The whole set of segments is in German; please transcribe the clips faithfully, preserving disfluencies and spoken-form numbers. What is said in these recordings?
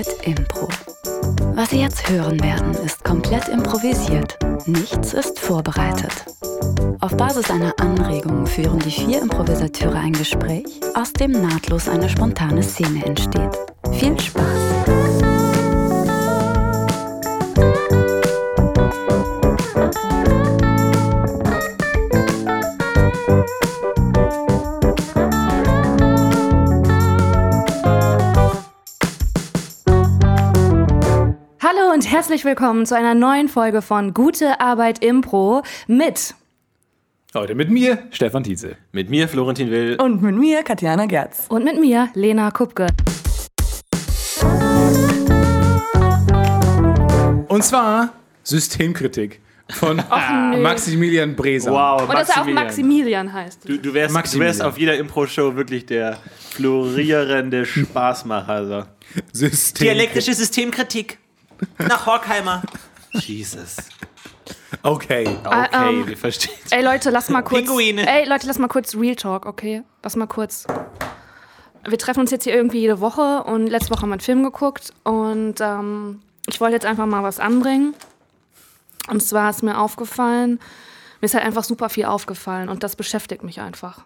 Arbeit Impro. Was Sie jetzt hören werden, ist komplett improvisiert. Nichts ist vorbereitet. Auf Basis einer Anregung führen die vier Improvisateure ein Gespräch, aus dem nahtlos eine spontane Szene entsteht. Viel Spaß! Hallo und herzlich willkommen zu einer neuen Folge von Gute Arbeit Impro mit... Heute mit mir, Stefan Tietze. Mit mir, Florentin Will. Und mit mir, Katjana Gerz. Und mit mir, Lena Kupke. Und zwar Systemkritik von Ach, Maximilian Bresam. Wow, Und dass er auch Maximilian heißt. Du, du, wärst, du wärst auf jeder Impro-Show wirklich der florierende Spaßmacher. So. System- Dialektische Systemkritik. Nach Horkheimer. Jesus. Okay. Okay, Ah, ähm, wir verstehen. Ey Leute, lass mal kurz... Pinguine. Ey Leute, lass mal kurz Real Talk, okay? Lass mal kurz... Wir treffen uns jetzt hier irgendwie jede Woche und letzte Woche haben wir einen Film geguckt und ähm, ich wollte jetzt einfach mal was anbringen. Und zwar ist mir aufgefallen, mir ist halt einfach super viel aufgefallen und das beschäftigt mich einfach.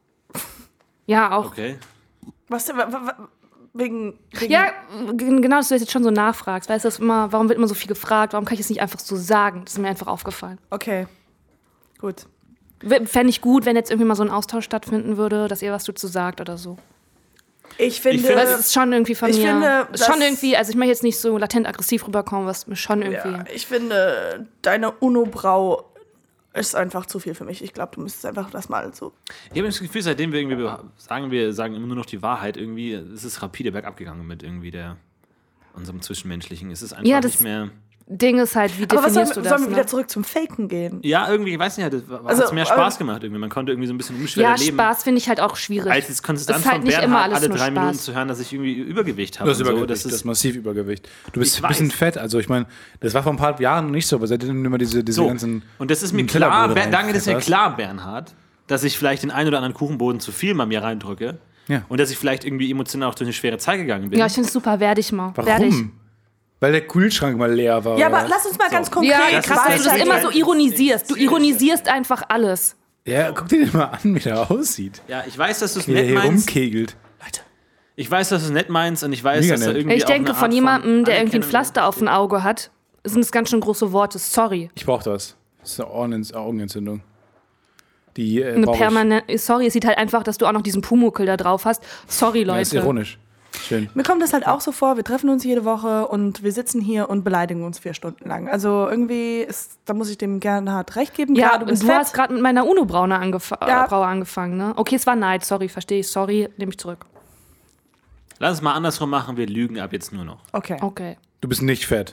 Ja, auch... Okay. Was, wa- wa- wa- wegen, wegen... Ja, g- genau, dass du das jetzt schon so nachfragst. Weißt du, das immer, warum wird immer so viel gefragt? Warum kann ich es nicht einfach so sagen? Das ist mir einfach aufgefallen. Okay, gut. Fände ich gut, wenn jetzt irgendwie mal so ein Austausch stattfinden würde, dass ihr was dazu sagt oder so. Ich finde... Ich finde, Weil es ist schon irgendwie von ich mir. finde, ist schon das- irgendwie, also ich möchte jetzt nicht so latent aggressiv rüberkommen, was mir schon irgendwie. ja, ich finde, deine Uno-Brau ist einfach zu viel für mich. Ich glaube, du müsstest einfach das mal so... Ich habe das Gefühl, seitdem wir irgendwie sagen, wir sagen immer nur noch die Wahrheit, irgendwie ist es rapide bergab gegangen mit irgendwie der unserem Zwischenmenschlichen. Es ist einfach Ja, das- nicht mehr. Ding ist halt, wie Aber was definierst sollen, du sollen das? wir wieder Ne? zurück zum Faken gehen? Ja, irgendwie, ich weiß nicht, das war, Also, hat's mehr Spaß ähm, gemacht irgendwie. Man konnte irgendwie so ein bisschen unbeschwerter Ja, leben. Spaß finde ich halt auch schwierig. Als jetzt konstant Ist halt von nicht immer Bernhard alles alle nur drei Spaß. Minuten zu hören, dass ich irgendwie Übergewicht habe. Das ist und so. Übergewicht, Das das ist ist massiv Übergewicht. Du bist Ich ein bisschen weiß. fett, also ich meine, das war vor ein paar Jahren noch nicht so, aber seitdem du immer diese, diese so. ganzen... Und das ist mir Nutella-Brote klar, Ber- danke, das ist mir reinfetterst. klar, Bernhard, dass ich vielleicht den einen oder anderen Kuchenboden zu viel mal mir reindrücke. Ja. Und dass ich vielleicht irgendwie emotional auch durch eine schwere Zeit gegangen bin. Ja, ich finde es super, werde ich mal. Werd ich. Warum? Weil der Kühlschrank mal leer war. Ja, oder? aber lass uns mal ganz konkret... Ja, das krass, dass du das ist- immer so ironisierst. Du ironisierst einfach alles. Ja, guck dir den mal an, wie der aussieht. Ja, ich weiß, dass du es Wie der nett hier meinst. rumkegelt. Ich weiß, dass du es nett meinst und ich weiß, Mega dass da nett. irgendwie Ich auch denke, eine von Art jemandem, der irgendwie ein Anerkennung Pflaster auf dem Auge hat, sind es ganz schön große Worte. Sorry. Ich brauch das. Das ist eine Augen- Augenentzündung. Die äh, Eine brauch ich. permanente. Sorry, es sieht halt einfach, dass du auch noch diesen Pumuckl da drauf hast. Sorry, Ja, ist Leute. ironisch. Schön. Mir kommt das halt auch so vor, wir treffen uns jede Woche und wir sitzen hier und beleidigen uns vier Stunden lang. Also irgendwie ist, da muss ich dem Gernhard recht geben. Ja, Klar, du und bist du fett. hast gerade mit meiner Uno-Braune angef- Ja. äh, Braue angefangen, ne? Okay, es war Neid, sorry, verstehe ich. Sorry, nehme ich zurück. Lass es mal andersrum machen, wir lügen ab jetzt nur noch. Okay. Okay. Du bist nicht fett.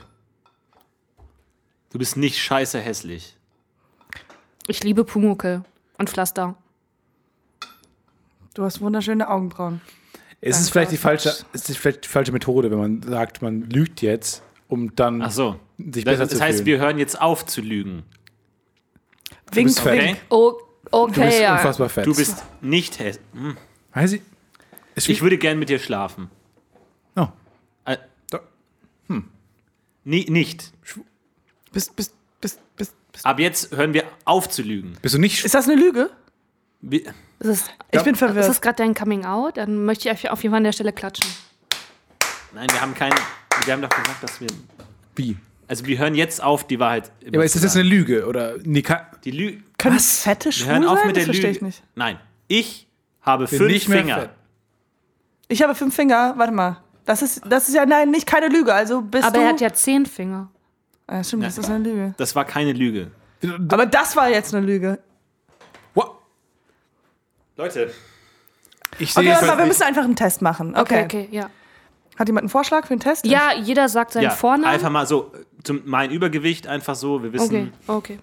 Du bist nicht scheiße hässlich. Ich liebe Pumuckl und Pflaster. Du hast wunderschöne Augenbrauen. Es ist vielleicht die falsche, es ist vielleicht die falsche Methode, wenn man sagt, man lügt jetzt, um dann Ach so. sich Das, besser das zu heißt, fühlen. wir hören jetzt auf zu lügen. Wink, bist fett. wink. Oh, Du okay, bist ja. unfassbar fett. Du bist nicht hässlich. Hm. Weiß ich? Ist Ich würde gern mit dir schlafen. Oh. Äh, Da- nie, nicht. Bist, bist, bist, bist, bist. Ab jetzt hören wir auf zu lügen. Bist du nicht Ist das eine Lüge? Wir, Ist es, Ich bin ist verwirrt. das gerade dein Coming-out? Dann möchte ich auf jeden Fall an der Stelle klatschen. nein, wir haben keinen. Wir haben doch gesagt, dass wir. wie? Also wir hören jetzt auf, die Wahrheit. Ja, aber ist das jetzt eine Lüge? Oder nee, kann, Die Lüge. Können Fette Wir schwul hören auf sein? mit Das der verstehe Lüge. ich nicht. Nein, ich habe bin fünf nicht mehr Finger. fett. Ich habe fünf Finger. Warte mal. Das ist, das ist ja, nein, nicht keine Lüge. Also bist Aber du... er hat ja zehn Finger. Ah, stimmt, das ist eine Lüge. Das war keine Lüge. Aber das war jetzt eine Lüge. What? Leute, Ich sehe Okay, jetzt warte mal, wir halt- müssen einfach einen Test machen. Okay, Okay. okay, ja. Hat jemand einen Vorschlag für einen Test? Ja, jeder sagt seinen ja, Vornamen. einfach mal so, zum, mein Übergewicht einfach so, wir wissen, Okay, okay.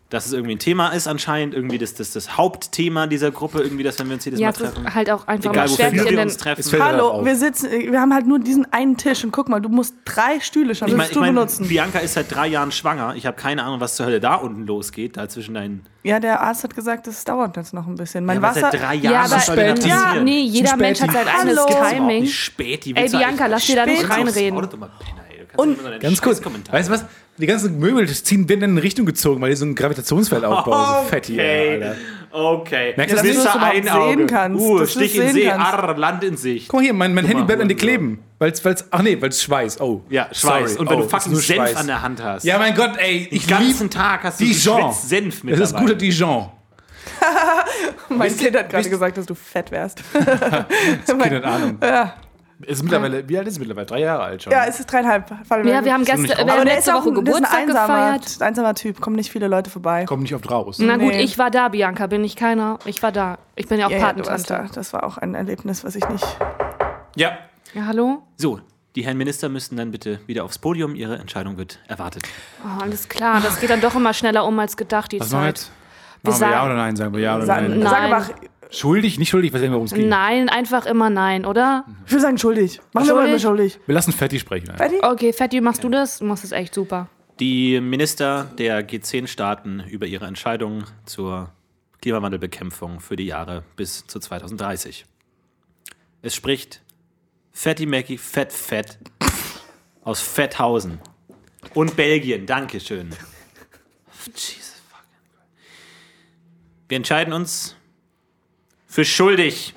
dass es irgendwie ein Thema ist anscheinend, irgendwie das, das, das Hauptthema dieser Gruppe, irgendwie, dass wenn wir uns jedes Ja, Mal es ist treffen. halt auch einfach Egal, mal wofür schwer, sich in wir den uns treffen. Es fällt mir Hallo, auf. wir sitzen, wir haben halt nur diesen einen Tisch und guck mal, du musst drei Stühle schon Ich meine, willst ich du mein, benutzen. Bianca ist seit drei Jahren schwanger. Ich habe keine Ahnung, was zur Hölle da unten losgeht, da zwischen deinen... Ja, der Arzt hat gesagt, es dauert jetzt noch ein bisschen. Mein Ja, aber Wasser. seit drei Ja, Jahren aber was soll denn da spät. ja, passieren? nee, jeder Zu Mensch hat spät. sein eigenes Hallo. Das ist überhaupt Timing. nicht spät. Die Ey, willst du Bianca, eigentlich- lass dir da nicht Spät aufs reinreden. Auto, du mal Penner, ey. Du kannst Und nicht immer deinen Ganz kurz, Scheißkommentar- weißt du was? Die ganzen Möbel das ziehen werden in eine Richtung gezogen, weil die so ein Gravitationsfeld aufbauen. So fett hier, Okay, Alter. okay. Merkst du, dass du das Winzer überhaupt ein sehen Auge. kannst, Uh, dass du Stich das in sehen See, kannst. arr, Land in Sicht. Guck mal hier, mein, mein Handy mal, bleibt an dir Hurensohn. kleben. Weil's, weil's, ach nee, weil es Schweiß. Oh. Ja, Schweiß. Sorry. Und wenn oh, du fucking ist nur Senf Schweiß. an der Hand hast. Ja, mein Gott, ey. Den Ich ganzen lieb Tag hast du Dijon. geschwitzt Senf mit Das ist dabei. guter Dijon. Mein Wisst Kind ihr- hat gerade wisst- gesagt, dass du fett wärst. Keine Ahnung. Ja, Ist mittlerweile, wie alt ist es mittlerweile? Drei Jahre alt schon. ja, es ist dreieinhalb. Ja, wir haben Ist noch gestern, nicht wir raus. haben Aber der ist letzte auch Woche ein, das ist Geburtstag ein einsamer, gefeiert. einsamer Typ. Kommen nicht viele Leute vorbei. Kommt nicht oft raus. Na gut, Nee. ich war da, Bianca, bin ich keiner. Ich war da. Ich bin ja auch Ja, ja, du warst Patentante. da. Das war auch ein Erlebnis, was ich nicht. Ja. Ja, hallo? So, die Herren Minister müssten dann bitte wieder aufs Podium. Ihre Entscheidung wird erwartet. Oh, alles klar, das geht dann doch immer schneller um als gedacht, die Was machen wir Zeit. jetzt? Wir Machen wir ja sagen- oder nein? Sagen wir ja oder Sa nein? Nein. Sag aber, Schuldig, nicht schuldig, was sehen wir, worum es geht. Nein, einfach immer nein, oder? ich würde sagen schuldig. Machen wir mal Schuldig? schuldig. Wir lassen Fetti sprechen. Alter. Fetti? Okay, Fetti, machst du das? Du machst es echt super. Die Minister der G zehn Staaten über ihre Entscheidung zur Klimawandelbekämpfung für die Jahre bis zu zwanzig dreißig. Es spricht Fatty Mackie Fett Fett aus Fetthausen und Belgien. Dankeschön. Jesus fucking Christ. Wir entscheiden uns für schuldig.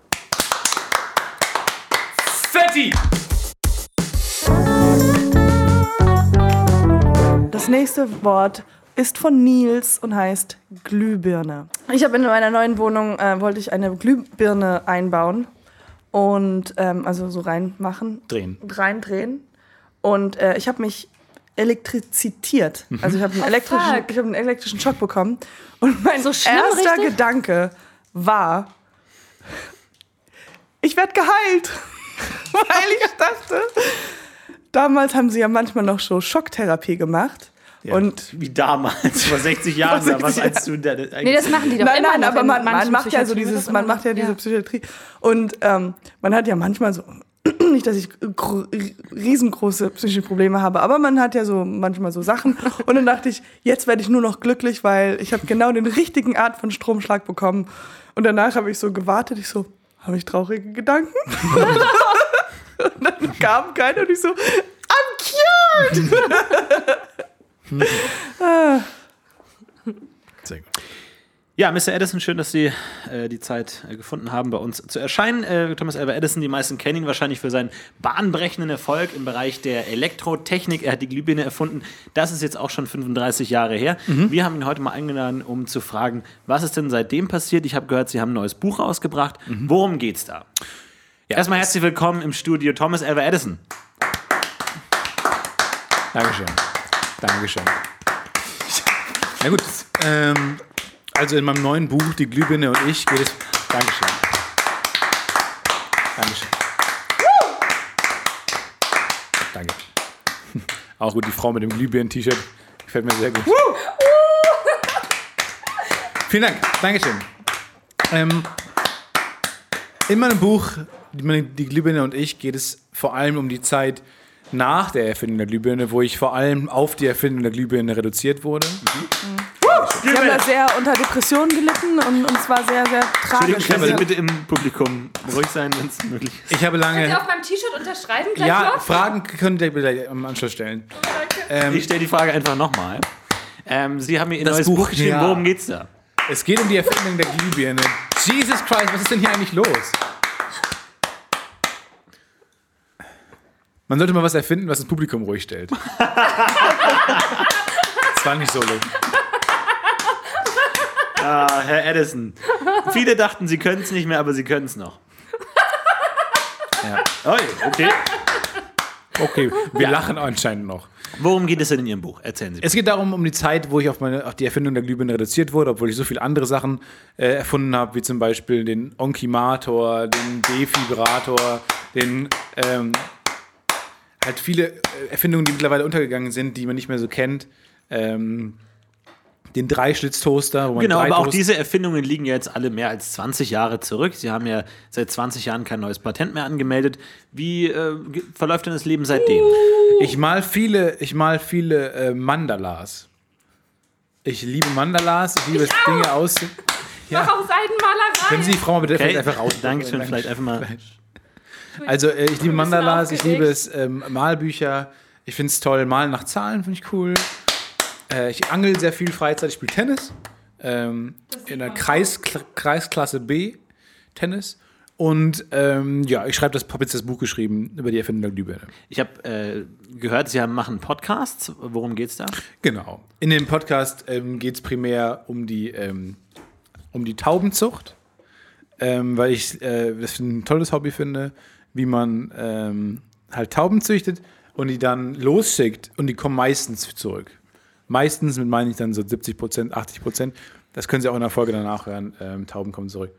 Fetti! Das nächste Wort ist von Nils und heißt Glühbirne. Ich habe in meiner neuen Wohnung, äh, wollte ich eine Glühbirne einbauen und ähm, also so reinmachen. Drehen. Reindrehen. Und äh, ich habe mich elektrizitiert. Also ich habe einen, elektrischen, fuck. ich hab einen elektrischen Schock bekommen. Und mein So schlimm, erster richtig? Gedanke war, ich werde geheilt. Weil ich dachte, damals haben sie ja manchmal noch so Schocktherapie gemacht. Ja. Und Wie damals, vor sechzig Jahren. Vor oder was, sechzig als du da, Nee, das machen die doch nein, immer nein, noch aber in man, man manchen macht ja so Psychiatrien, dieses, wird das man immer macht ja noch- diese Psychiatrie. Und ähm, man hat ja manchmal so, nicht, dass ich gro- riesengroße psychische Probleme habe, aber man hat ja so manchmal so Sachen. Und dann dachte ich, jetzt werde ich nur noch glücklich, weil ich habe genau den richtigen Art von Stromschlag bekommen. Und danach habe ich so gewartet, ich so, habe ich traurige Gedanken? Und dann kam keiner und ich so, I'm cured! Sehr gut. Ja, Mister Edison, schön, dass Sie äh, die Zeit äh, gefunden haben, bei uns zu erscheinen. Äh, Thomas Alva Edison, die meisten kennen ihn wahrscheinlich für seinen bahnbrechenden Erfolg im Bereich der Elektrotechnik. Er hat die Glühbirne erfunden. Das ist jetzt auch schon fünfunddreißig Jahre her. Wir haben ihn heute mal eingeladen, um zu fragen, was ist denn seitdem passiert? Ich habe gehört, Sie haben ein neues Buch rausgebracht. Worum geht's da? Ja, Erstmal herzlich willkommen im Studio Thomas Alva Edison. Dankeschön. Dankeschön. Na gut, ähm, also in meinem neuen Buch, Die Glühbirne und ich, geht es... Dankeschön. Dankeschön. Danke. Auch gut, die Frau mit dem Glühbirnen-T-Shirt gefällt mir sehr gut. Vielen Dank. Dankeschön. Ähm, in meinem Buch, die, die Glühbirne und ich, geht es vor allem um die Zeit nach der Erfindung der Glühbirne, wo ich vor allem auf die Erfindung der Glühbirne reduziert wurde. Sie haben da sehr unter Depressionen gelitten und, und es war sehr, sehr tragisch. Können Sie bitte im Publikum ruhig sein, wenn es möglich ist? Ich habe lange... auf meinem T-Shirt unterschreiben gleich Ja, noch? Fragen könnt ihr bitte am Anschluss stellen. Ähm, Ich stelle die Frage einfach nochmal. Ähm, Sie haben mir Ihr Das neues Buch, Buch, geschrieben. ja. Worum geht's da? es geht um die Erfindung der Glühbirne. Jesus Christ, was ist denn hier eigentlich los? Man sollte mal was erfinden, was das Publikum ruhig stellt. Das war nicht so lustig. Ah, Herr Edison. Viele dachten, Sie können es nicht mehr, aber Sie können es noch. Ja. Oh, okay. Okay, wir lachen anscheinend noch. Worum geht es denn in Ihrem Buch? Erzählen Sie. Es geht darum, um die Zeit, wo ich auf, meine, auf die Erfindung der Glühbirne reduziert wurde, obwohl ich so viele andere Sachen äh, erfunden habe, wie zum Beispiel den Onkimator, den Defibrator, den ähm, halt viele äh, Erfindungen, die mittlerweile untergegangen sind, die man nicht mehr so kennt. Ähm, den Dreischlitztoaster. Wo man Genau, drei aber auch Toast- diese Erfindungen liegen ja jetzt alle mehr als zwanzig Jahre zurück. Sie haben ja seit zwanzig Jahren kein neues Patent mehr angemeldet. Wie äh, ge- verläuft denn das Leben seitdem? Ich mal viele, ich mal viele äh, Mandalas. Ich liebe Mandalas, ich liebe es, Dinge aus. Mach auch Seidenmalerei. Können Sie die Frau mal bitte Okay, vielleicht einfach raus? Dankeschön, vielleicht einfach mal. Also äh, ich liebe Mandalas, ich liebe aufgeregt. es, ähm, Malbücher. Ich finde es toll, Malen nach Zahlen finde ich cool. Äh, ich angel sehr viel Freizeit, ich spiele Tennis. Ähm, in der Kreis, Kreisklasse B Tennis. Und ähm, ja, ich schreibe das, habe jetzt das Buch geschrieben über die Erfindung der Glühbirne. Ich habe äh, gehört, Sie haben, machen Podcasts. Worum geht's da? Genau. In dem Podcast ähm, geht es primär um die, ähm, um die Taubenzucht, ähm, weil ich äh, das ein tolles Hobby finde, wie man ähm, halt Tauben züchtet und die dann losschickt und die kommen meistens zurück. Meistens, mit meine ich dann so siebzig Prozent, achtzig Prozent. Das können Sie auch in der Folge danach hören. Ähm, Tauben kommen zurück.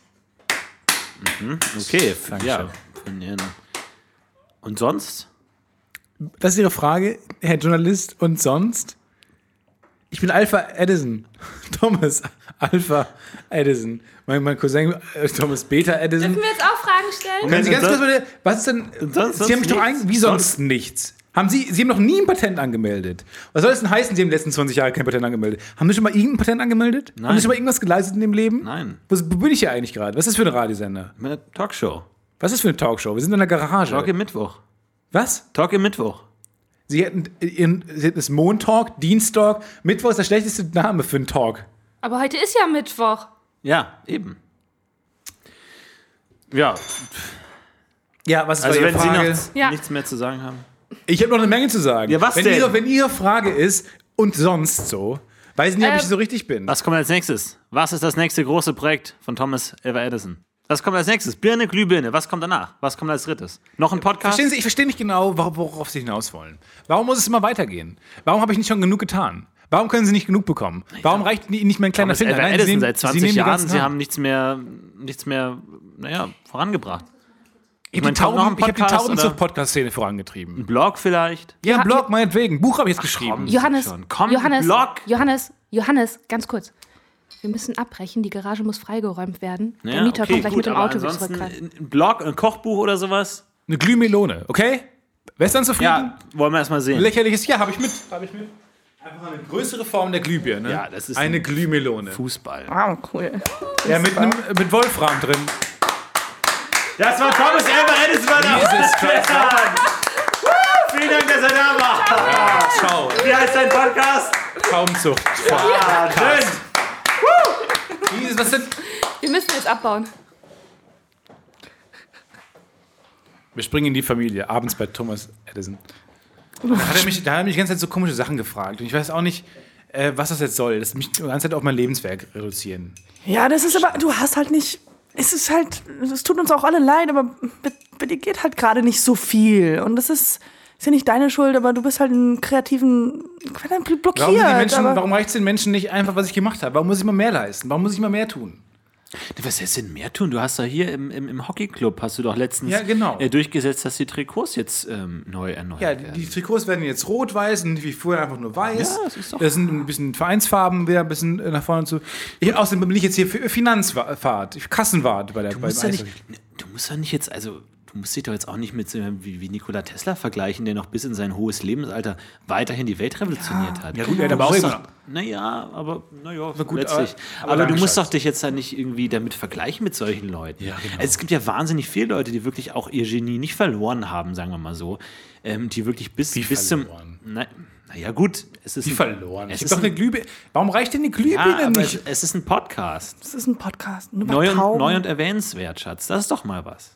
Okay, f- Dankeschön. ja. Von Ihren Und sonst? Das ist Ihre Frage, Herr Journalist. Und sonst? Ich bin Alpha Edison. Thomas Alpha Edison. Mein, mein Cousin äh, Thomas Beta Edison. Dürfen wir jetzt auch Fragen stellen? Können Sie ganz Und kurz bitte, was ist denn, sonst- Sie haben mich sonst doch nichts? ein, wie sonst nichts? Haben Sie, Sie haben noch nie ein Patent angemeldet. Was soll das denn heißen, Sie haben die letzten zwanzig Jahre kein Patent angemeldet? Haben Sie schon mal irgendein Patent angemeldet? Haben Nein. Sie schon mal irgendwas geleistet in dem Leben? Nein. Wo, wo bin ich hier eigentlich gerade? Was ist das für ein Radiosender? Meine Talkshow. Was ist das für eine Talkshow? Wir sind in der Garage. Talk im Mittwoch. Was? Talk im Mittwoch. Sie hätten, ihren, Sie hätten das Montag, Dienstag, Mittwoch ist der schlechteste Name für einen Talk. Aber heute ist ja Mittwoch. Ja, eben. Ja, Ja, was ist also bei wenn Ihrer Sie Frage? noch Ja. nichts mehr zu sagen haben. Ich habe noch eine Menge zu sagen. Ja, was wenn denn? Ihre, wenn Ihre Frage ist, und sonst so, weiß ich nicht, ob Ähm, ich so richtig bin. Was kommt als nächstes? Was ist das nächste große Projekt von Thomas Alva Edison? Was kommt als nächstes? Birne, Glühbirne. Was kommt danach? Was kommt als drittes? Noch ein Podcast? Verstehen Sie, ich verstehe nicht genau, wor- worauf Sie hinaus wollen. Warum muss es immer weitergehen? Warum habe ich nicht schon genug getan? Warum können Sie nicht genug bekommen? Warum reicht Ihnen nicht mein kleiner Thomas Finger? Alva Nein, Sie Edison nehmen- seit Sie zwanzig nehmen die Jahren. ganzen Sie Hand. haben nichts mehr, nichts mehr, naja, vorangebracht. Ich meine, habe die, kommt noch ein Tauben, ich hab die Podcast, Taubenzucht-Podcast-Szene vorangetrieben. Ein Blog vielleicht? Ja, Ja, Blog, meinetwegen. Buch habe ich jetzt geschrieben. komm. Johannes, schon. Komm, Johannes, Block. Johannes, Johannes, ganz kurz. Wir müssen abbrechen, die Garage muss freigeräumt werden. Der Ja, Mieter okay, kommt gleich gut, mit dem aber Auto wieder ansonsten zurückrein. ein Blog, ein Kochbuch oder sowas? Eine Glühmelone, okay? Wer ist dann zufrieden? Ja, wollen wir erstmal sehen. Lächerliches, ja, habe ich mit. Habe ich mit. Einfach eine größere Form der Glühbirne. Ja, das ist eine ein- Glühmelone. Fußball. Ah, cool. Ja, mit, einem, mit Wolfram drin. Das war Thomas Alva Edison. Jesus Christ. Vielen Dank, dass er da war. Ciao. Wie heißt dein Podcast? Taubenzucht. Ah, schön. Jesus, was denn? Wir müssen jetzt abbauen. Wir springen in die Familie, abends bei Thomas Edison. Da hat er mich, da hat er mich die ganze Zeit so komische Sachen gefragt. Und ich weiß auch nicht, äh, was das jetzt soll. Das mich die ganze Zeit auf mein Lebenswerk reduzieren. Ja, das ist aber, du hast halt nicht, es ist halt, es tut uns auch alle leid, aber bei, bei dir geht halt gerade nicht so viel. Und das ist, ist ja nicht deine Schuld, aber du bist halt einen kreativen, blockiert. Warum, sind die Menschen, aber warum reicht es den Menschen nicht einfach, was ich gemacht habe? Warum muss ich immer mehr leisten? Warum muss ich immer mehr tun? Was heißt denn mehr tun? Du hast doch hier im, im, im Hockeyclub, hast du doch letztens Ja, genau. äh, durchgesetzt, dass die Trikots jetzt ähm, neu erneuert Ja, die, werden. die Trikots werden jetzt rot-weiß und nicht wie vorher einfach nur weiß. Ja, das ist doch- Das sind ein bisschen Vereinsfarben wieder ein bisschen nach vorne zu. Ich, außerdem bin ich jetzt hier für Finanzfahrt, Kassenwart bei der Du beim musst, ja nicht, Eishockey. du musst ja nicht jetzt, also du musst dich doch jetzt auch nicht mit so jemandem wie, wie Nikola Tesla vergleichen, der noch bis in sein hohes Lebensalter weiterhin die Welt revolutioniert hat. Ja, gut, er hat aber Du auch musst immer- doch- Naja, aber naja, gut, letztlich. aber- Aber, aber du danke, musst Schatz. doch dich jetzt da nicht irgendwie damit vergleichen mit solchen Leuten. Ja, genau. Also es gibt ja wahnsinnig viele Leute, die wirklich auch ihr Genie nicht verloren haben, sagen wir mal so. Ähm, die wirklich bis, Wie bis verloren? zum. Na, naja, gut. Es ist Wie ein- verloren. Es Es ist ist doch eine ein, Glühbirne. Warum reicht denn die ja, Glühbirne aber nicht? es, es ist ein Podcast. das ist ein Podcast. Nur bei Neu und, Tauben. neu und erwähnenswert, Schatz. Das ist doch mal was.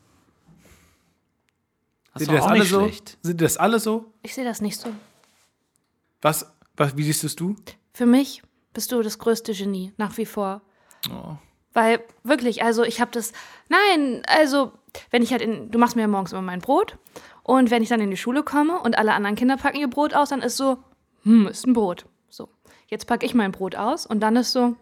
Das ist Seht ihr doch das auch alle nicht so? schlecht. Sind das alle so? Ich sehe das nicht so. Was, was, wie siehst es du? Für mich bist du das größte Genie, nach wie vor. Oh. Weil wirklich, also ich habe das, nein, also wenn ich halt in, du machst mir ja morgens immer mein Brot und wenn ich dann in die Schule komme und alle anderen Kinder packen ihr Brot aus, dann ist so, hm, ist ein Brot. So, jetzt packe ich mein Brot aus und dann ist so,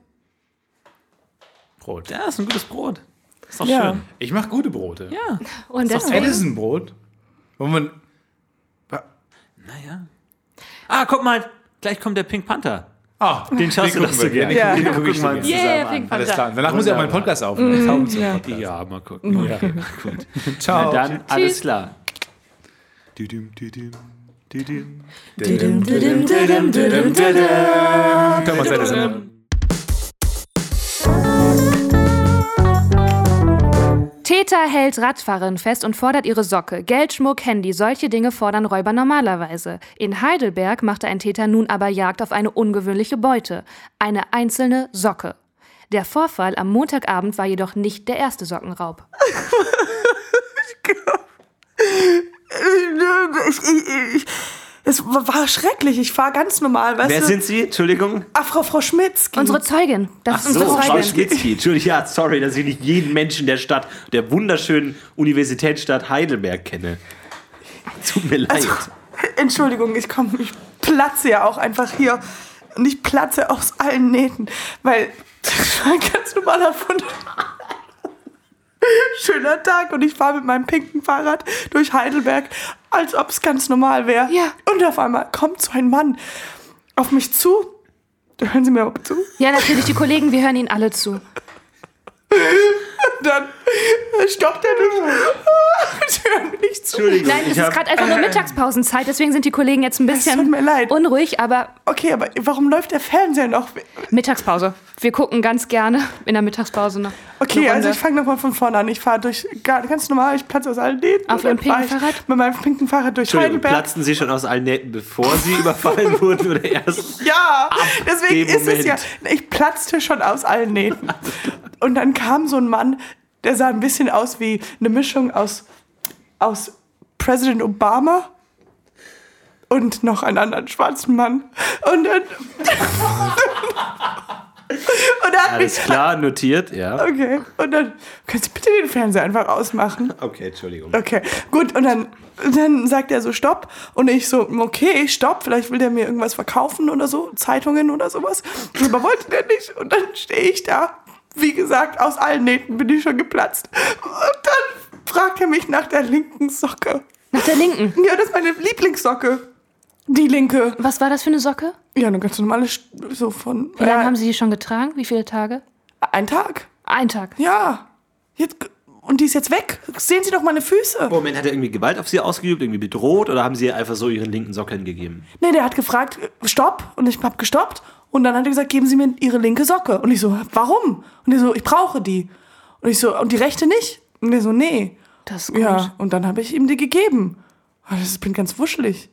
Brot. Ja, ist ein gutes Brot. Ist doch Ja. schön. Ich mache gute Brote. Ja. und Das deswegen, Edison-Brot. Wollen wir. Naja. Ah, guck mal, gleich kommt der Pink Panther. Ah, Den schaust du gucken doch so wir. gerne. Ja. Den gucke ich Gucken wir mal. uns Yeah, zusammen Pink an. Alles Panther. klar. Danach muss ich auch meinen Podcast aufnehmen. Das ja. Ja, mal gucken. Ja, gut. Ciao. Na dann, alles klar. Düdüm, düdüm, düdüm. Thomas Edison. Täter hält Radfahrerin fest und fordert ihre Socke. Geld, Schmuck, Handy, solche Dinge fordern Räuber normalerweise. In Heidelberg machte ein Täter nun aber Jagd auf eine ungewöhnliche Beute. Eine einzelne Socke. Der Vorfall am Montagabend war jedoch nicht der erste Sockenraub. Ich, ich, ich, es war schrecklich. Ich fahre ganz normal. Weißt Wer du? sind Sie? Entschuldigung. Ach, Frau, Frau Schmitzki. Unsere Zeugin. Das Ach ist unsere so, Frau Zeugin. Schmitzki. Entschuldigung, ja, sorry, dass ich nicht jeden Menschen der Stadt, der wunderschönen Universitätsstadt Heidelberg kenne. Tut mir leid. Also, Entschuldigung, ich komme, ich platze ja auch einfach hier. Und ich platze aus allen Nähten. Weil das war ein ganz normaler Fund. Schöner Tag und ich fahre mit meinem pinken Fahrrad durch Heidelberg, als ob es ganz normal wäre. Ja. Und auf einmal kommt so ein Mann auf mich zu. Hören Sie mir auch zu? Ja, natürlich, die Kollegen, wir hören Ihnen alle zu. Dann stoppt er nicht. Ich höre mir nicht zu. Entschuldigung, Nein, es ich ist hab, gerade einfach nur Mittagspausenzeit, deswegen sind die Kollegen jetzt ein Es bisschen tut mir leid. unruhig, aber Okay, aber warum läuft der Fernseher noch? Mittagspause. Wir gucken ganz gerne in der Mittagspause noch. Okay, eine also Runde. ich fange nochmal von vorne an. Ich fahre durch, ga- ganz normal, ich platze aus allen Nähten. Auf und dann Ihrem pinken fahr ich Fahrrad? Mit meinem pinken Fahrrad durch Entschuldigung, Heidelberg. platzten Sie schon aus allen Nähten, bevor Sie überfallen wurden oder erst? Ja, deswegen dem ist es ja, ich platzte schon aus allen Nähten. Und dann kam so ein Mann, der sah ein bisschen aus wie eine Mischung aus, aus Präsident Obama und noch einen anderen schwarzen Mann. Und dann... und er hat Alles mich... klar, notiert, ja. Okay, und dann... Können Sie bitte den Fernseher einfach ausmachen? Okay, Entschuldigung. Okay, gut, und dann, dann sagt er so, stopp. Und ich so, okay, stopp, vielleicht will der mir irgendwas verkaufen oder so, Zeitungen oder sowas. Aber wollte der nicht. Und dann stehe ich da, wie gesagt, aus allen Nähten bin ich schon geplatzt. Und dann fragt er mich nach der linken Socke. Nach der linken. Ja, das ist meine Lieblingssocke. Die linke. Was war das für eine Socke? Ja, eine ganz normale, Sch- so von... Wie lange äh, haben Sie die schon getragen? Wie viele Tage? Ein Tag. Ein Tag. Ja. Jetzt, und die ist jetzt weg. Sehen Sie doch meine Füße. Moment, hat er irgendwie Gewalt auf Sie ausgeübt, irgendwie bedroht oder haben Sie ihr einfach so Ihren linken Sockeln gegeben? Nee, der hat gefragt, stopp. Und ich hab gestoppt. Und dann hat er gesagt, geben Sie mir Ihre linke Socke. Und ich so, warum? Und er so, ich brauche die. Und ich so, und die rechte nicht? Und er so, nee. Das ist gut. Ja, und dann habe ich ihm die gegeben. Oh, das, ich bin ganz wuschelig.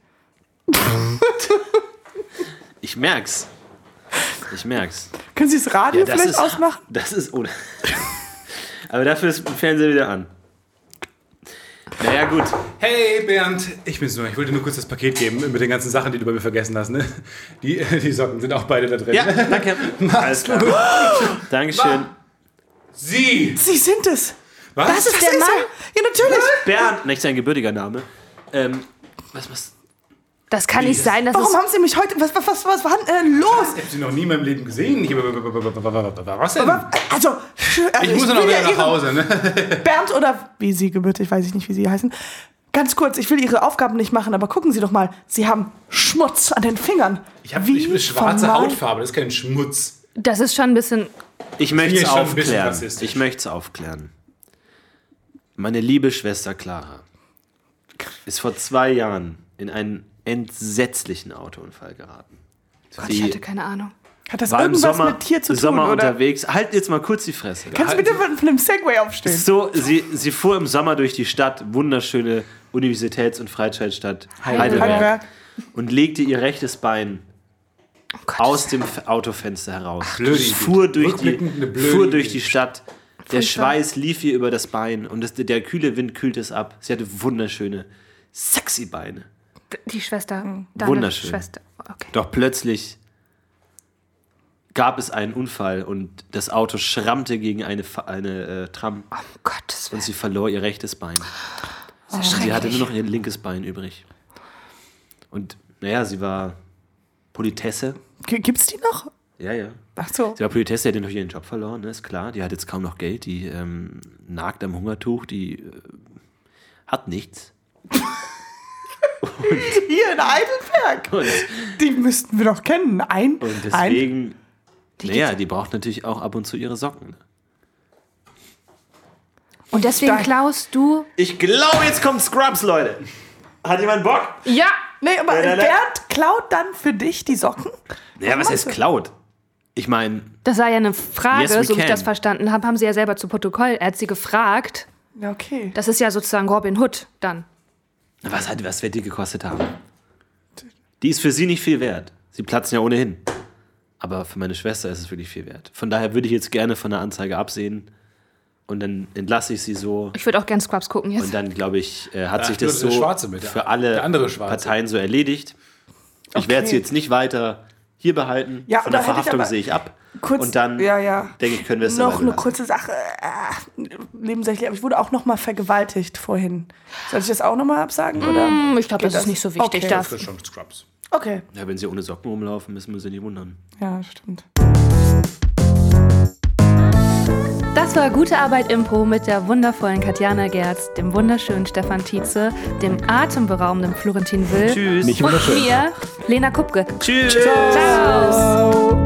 Ich merk's. Ich merk's. Können Sie das Radio das vielleicht ist, ausmachen? Das ist ohne. Aber dafür ist der Fernseher wieder an. Naja, gut. Hey Bernd, ich bin's nur. Ich wollte nur kurz das Paket geben mit den ganzen Sachen, die du bei mir vergessen hast. Ne? Die, die Socken sind auch beide da drin. Ja, danke. Alles klar. Dankeschön. Sie! Sie sind es. Was? Das ist der ist Mann. er. Ja, natürlich. Bernd, nicht sein gebürtiger Name. Ähm, was, was? Das kann nicht sein. Das Warum ist, haben Sie mich heute... Was, was, was, was war denn los? Ich hab sie noch nie in meinem Leben gesehen. Ich, was denn? Aber, also, also Ich muss noch will wieder ja nach Ihre- Hause. Ne? Bernd oder wie Sie gebürtig, weiß ich nicht, wie Sie heißen. Ganz kurz, ich will Ihre Aufgaben nicht machen, aber gucken Sie doch mal. Sie haben Schmutz an den Fingern. Ich habe Wie eine schwarze von Mal- Hautfarbe, das ist kein Schmutz. das ist schon ein bisschen. Ich möchte Hier es ist schon ein bisschen aufklären. rassistisch. Ich möchte es aufklären. Meine liebe Schwester Clara ist vor zwei Jahren in einen entsetzlichen Autounfall geraten. Gott, ich hatte keine Ahnung. Hat das War im irgendwas Sommer, mit Tier zu Sommer tun, oder? unterwegs. Halt jetzt mal kurz die Fresse. Kannst du bitte von einem Segway aufstehen? So, sie, sie fuhr im Sommer durch die Stadt, wunderschöne Universitäts- und Freizeitstadt Heidelberg, Heidelberg. und legte ihr rechtes Bein Oh Gott, aus dem F- Autofenster heraus. blöde Sie Idee. fuhr durch, die, Rückblickend eine blöde fuhr durch Idee. die Stadt. Der Furchtbar. Schweiß lief ihr über das Bein und das, der kühle Wind kühlte es ab. Sie hatte wunderschöne, sexy Beine. die Schwester. Deine Wunderschön. Schwester. Okay. Doch plötzlich gab es einen Unfall und das Auto schrammte gegen eine, Fa- eine äh, Tram Um Gottes und Willen. sie verlor ihr rechtes Bein. Das ist Und sie hatte nur schrecklich. noch ihr linkes Bein übrig. Und naja, sie war Politesse. G- Gibt's die noch? Ja, ja. Ach so. Sie war Politesse, die hat natürlich ihren Job verloren, ne, ist klar. Die hat jetzt kaum noch Geld, die ähm, nagt am Hungertuch, die äh, hat nichts. Hier in Heidelberg. Und, Die müssten wir doch kennen. Ein, und ein, deswegen, naja, die braucht natürlich auch ab und zu ihre Socken. Und deswegen, Stark. Klaus, du... Ich glaube, jetzt kommt Scrubs, Leute. Hat jemand Bock? Ja! nee, aber Nein, nein, nein. Bernd klaut dann für dich die Socken? Naja, was machst heißt du? klaut? Ich meine, Das war ja eine Frage, Yes, we so wie ich can. das verstanden habe, haben sie ja selber zu Protokoll. Er hat sie gefragt. Ja, okay. Das ist ja sozusagen Robin Hood dann. was, hat, was wird die gekostet haben? Die ist für sie nicht viel wert. Sie platzen ja ohnehin. Aber für meine Schwester ist es wirklich viel wert. Von daher würde ich jetzt gerne von der Anzeige absehen. Und dann entlasse ich sie so. Ich würde auch gern Scrubs gucken jetzt. Und dann, glaube ich, äh, hat Ach, sich du das hast so der Schwarze mit, ja. für alle Der andere Schwarze. Parteien so erledigt. Ich Okay. werde sie jetzt nicht weiter hier behalten. Ja, Von da der hätte ich Verhaftung aber sehe ich ab. kurz- und dann ja, ja. denke ich, können wir es Noch dabei eine belassen. kurze Sache. Äh, nebensächlich, aber ich wurde auch noch mal vergewaltigt vorhin. Soll ich das auch noch mal absagen? Oder? ich glaube, das Geht ist nicht so wichtig. Okay. Da- Das ist schon Scrubs. Okay. Ja, wenn sie ohne Socken rumlaufen, müssen wir sie nicht wundern. Ja, stimmt. Das war Gute Arbeit Impro mit der wundervollen Katjana Gerz, dem wunderschönen Stefan Tietze, dem atemberaubenden Florentin Will Tschüss. Nicht und wunderschön. mir, Lena Kupke. Tschüss. Ciao.